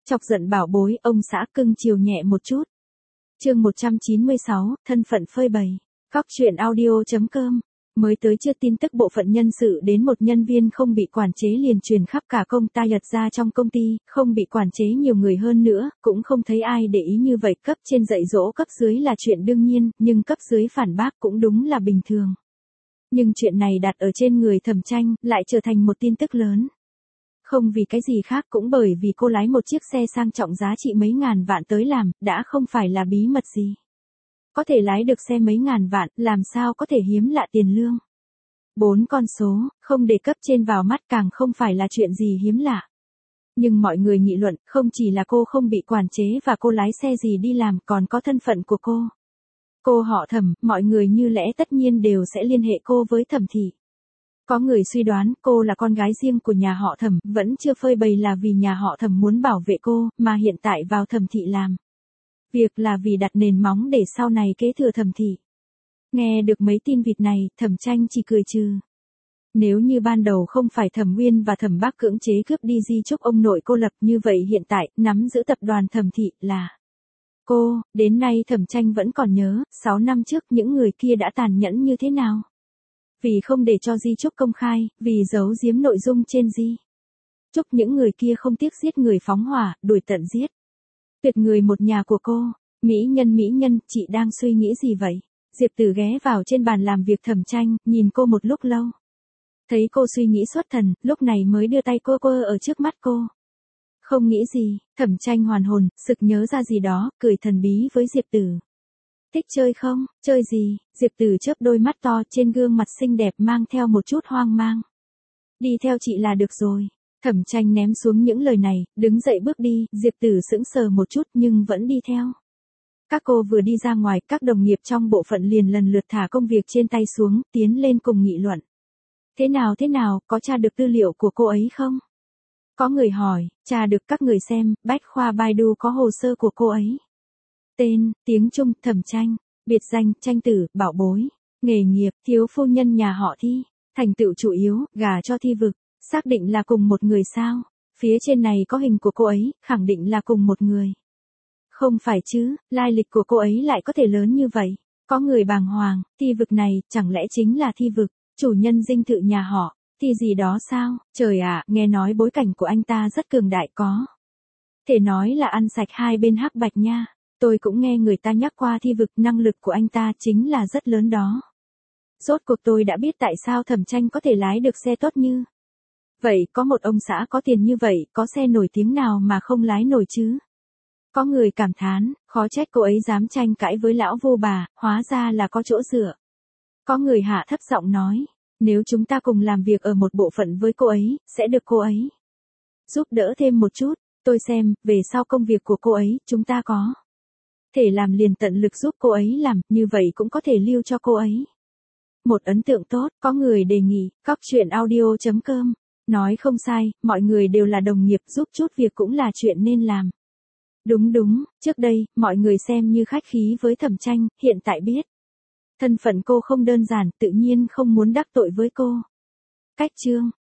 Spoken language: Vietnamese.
Chọc giận bảo bối, ông xã cưng chiều nhẹ một chút. Chương 196, thân phận phơi bày. Góc truyện audio.com. Mới tới chưa tin tức bộ phận nhân sự đến một nhân viên không bị quản chế liền truyền khắp cả công ta Nhật ra trong công ty, không bị quản chế nhiều người hơn nữa, cũng không thấy ai để ý như vậy. Cấp trên dạy dỗ cấp dưới là chuyện đương nhiên, nhưng cấp dưới phản bác cũng đúng là bình thường. Nhưng chuyện này đặt ở trên người Thẩm Tranh, lại trở thành một tin tức lớn. Không vì cái gì khác, cũng bởi vì cô lái một chiếc xe sang trọng giá trị mấy ngàn vạn tới làm, đã không phải là bí mật gì. Có thể lái được xe mấy ngàn vạn, làm sao có thể hiếm lạ tiền lương. 4 con số, không để cấp trên vào mắt càng không phải là chuyện gì hiếm lạ. Nhưng mọi người nghị luận, không chỉ là cô không bị quản chế và cô lái xe gì đi làm, còn có thân phận của cô. Cô họ Thẩm, mọi người như lẽ tất nhiên đều sẽ liên hệ cô với Thẩm thị. Có người suy đoán cô là con gái riêng của nhà họ Thẩm, vẫn chưa phơi bày là vì nhà họ Thẩm muốn bảo vệ cô, mà hiện tại vào Thẩm thị làm. Việc là vì đặt nền móng để sau này kế thừa Thẩm thị. Nghe được mấy tin vịt này, Thẩm Tranh chỉ cười trừ. Nếu như ban đầu không phải Thẩm Nguyên và Thẩm Bác cưỡng chế cướp đi di chúc ông nội cô lập, như vậy hiện tại, nắm giữ tập đoàn Thẩm thị là cô. Đến nay Thẩm Tranh vẫn còn nhớ, 6 năm trước những người kia đã tàn nhẫn như thế nào. Vì không để cho di chúc công khai, vì giấu giếm nội dung trên di chúc, những người kia không tiếc giết người phóng hỏa, đuổi tận giết tuyệt người một nhà của cô. Mỹ nhân, chị đang suy nghĩ gì vậy? Diệp Tử ghé vào trên bàn làm việc Thẩm Tranh, nhìn cô một lúc lâu. Thấy cô suy nghĩ xuất thần, lúc này mới đưa tay cô ở trước mắt cô. Không nghĩ gì. Thẩm Tranh hoàn hồn, sực nhớ ra gì đó, cười thần bí với Diệp Tử. Thích chơi không? Chơi gì? Diệp Tử chớp đôi mắt to, trên gương mặt xinh đẹp mang theo một chút hoang mang. Đi theo chị là được rồi. Thẩm Tranh ném xuống những lời này, đứng dậy bước đi. Diệp Tử sững sờ một chút nhưng vẫn đi theo. Các cô vừa đi ra ngoài, các đồng nghiệp trong bộ phận liền lần lượt thả công việc trên tay xuống, tiến lên cùng nghị luận. Thế nào, có tra được tư liệu của cô ấy không? Có người hỏi, tra được, các người xem, bách khoa Baidu có hồ sơ của cô ấy. Tên, tiếng Trung, Thẩm Tranh, biệt danh, Tranh tử, bảo bối, nghề nghiệp, thiếu phu nhân nhà họ Thi, thành tựu chủ yếu, gả cho Thi vực, xác định là cùng một người sao? Phía trên này có hình của cô ấy, khẳng định là cùng một người. Không phải chứ, lai lịch của cô ấy lại có thể lớn như vậy. Có người bàng hoàng, Thi vực này, chẳng lẽ chính là Thi vực, chủ nhân dinh thự nhà họ Thi gì đó sao? Trời ạ, nghe nói bối cảnh của anh ta rất cường đại, có thể nói là ăn sạch hai bên hắc bạch nha. Tôi cũng nghe người ta nhắc qua Thi vực, năng lực của anh ta chính là rất lớn đó. Rốt cuộc tôi đã biết tại sao Thẩm Tranh có thể lái được xe tốt như vậy. Có một ông xã có tiền như vậy, có xe nổi tiếng nào mà không lái nổi chứ? Có người cảm thán, khó trách cô ấy dám tranh cãi với lão vô bà, hóa ra là có chỗ dựa. Có người hạ thấp giọng nói, nếu chúng ta cùng làm việc ở một bộ phận với cô ấy, sẽ được cô ấy giúp đỡ thêm một chút. Tôi xem, về sau công việc của cô ấy, chúng ta có thể làm liền tận lực giúp cô ấy làm, như vậy cũng có thể lưu cho cô ấy một ấn tượng tốt. Có người đề nghị, góc truyện audio.com. Nói không sai, mọi người đều là đồng nghiệp, giúp chút việc cũng là chuyện nên làm. Đúng, trước đây, mọi người xem như khách khí với Thẩm Tranh, hiện tại biết thân phận cô không đơn giản, tự nhiên không muốn đắc tội với cô. Cách chương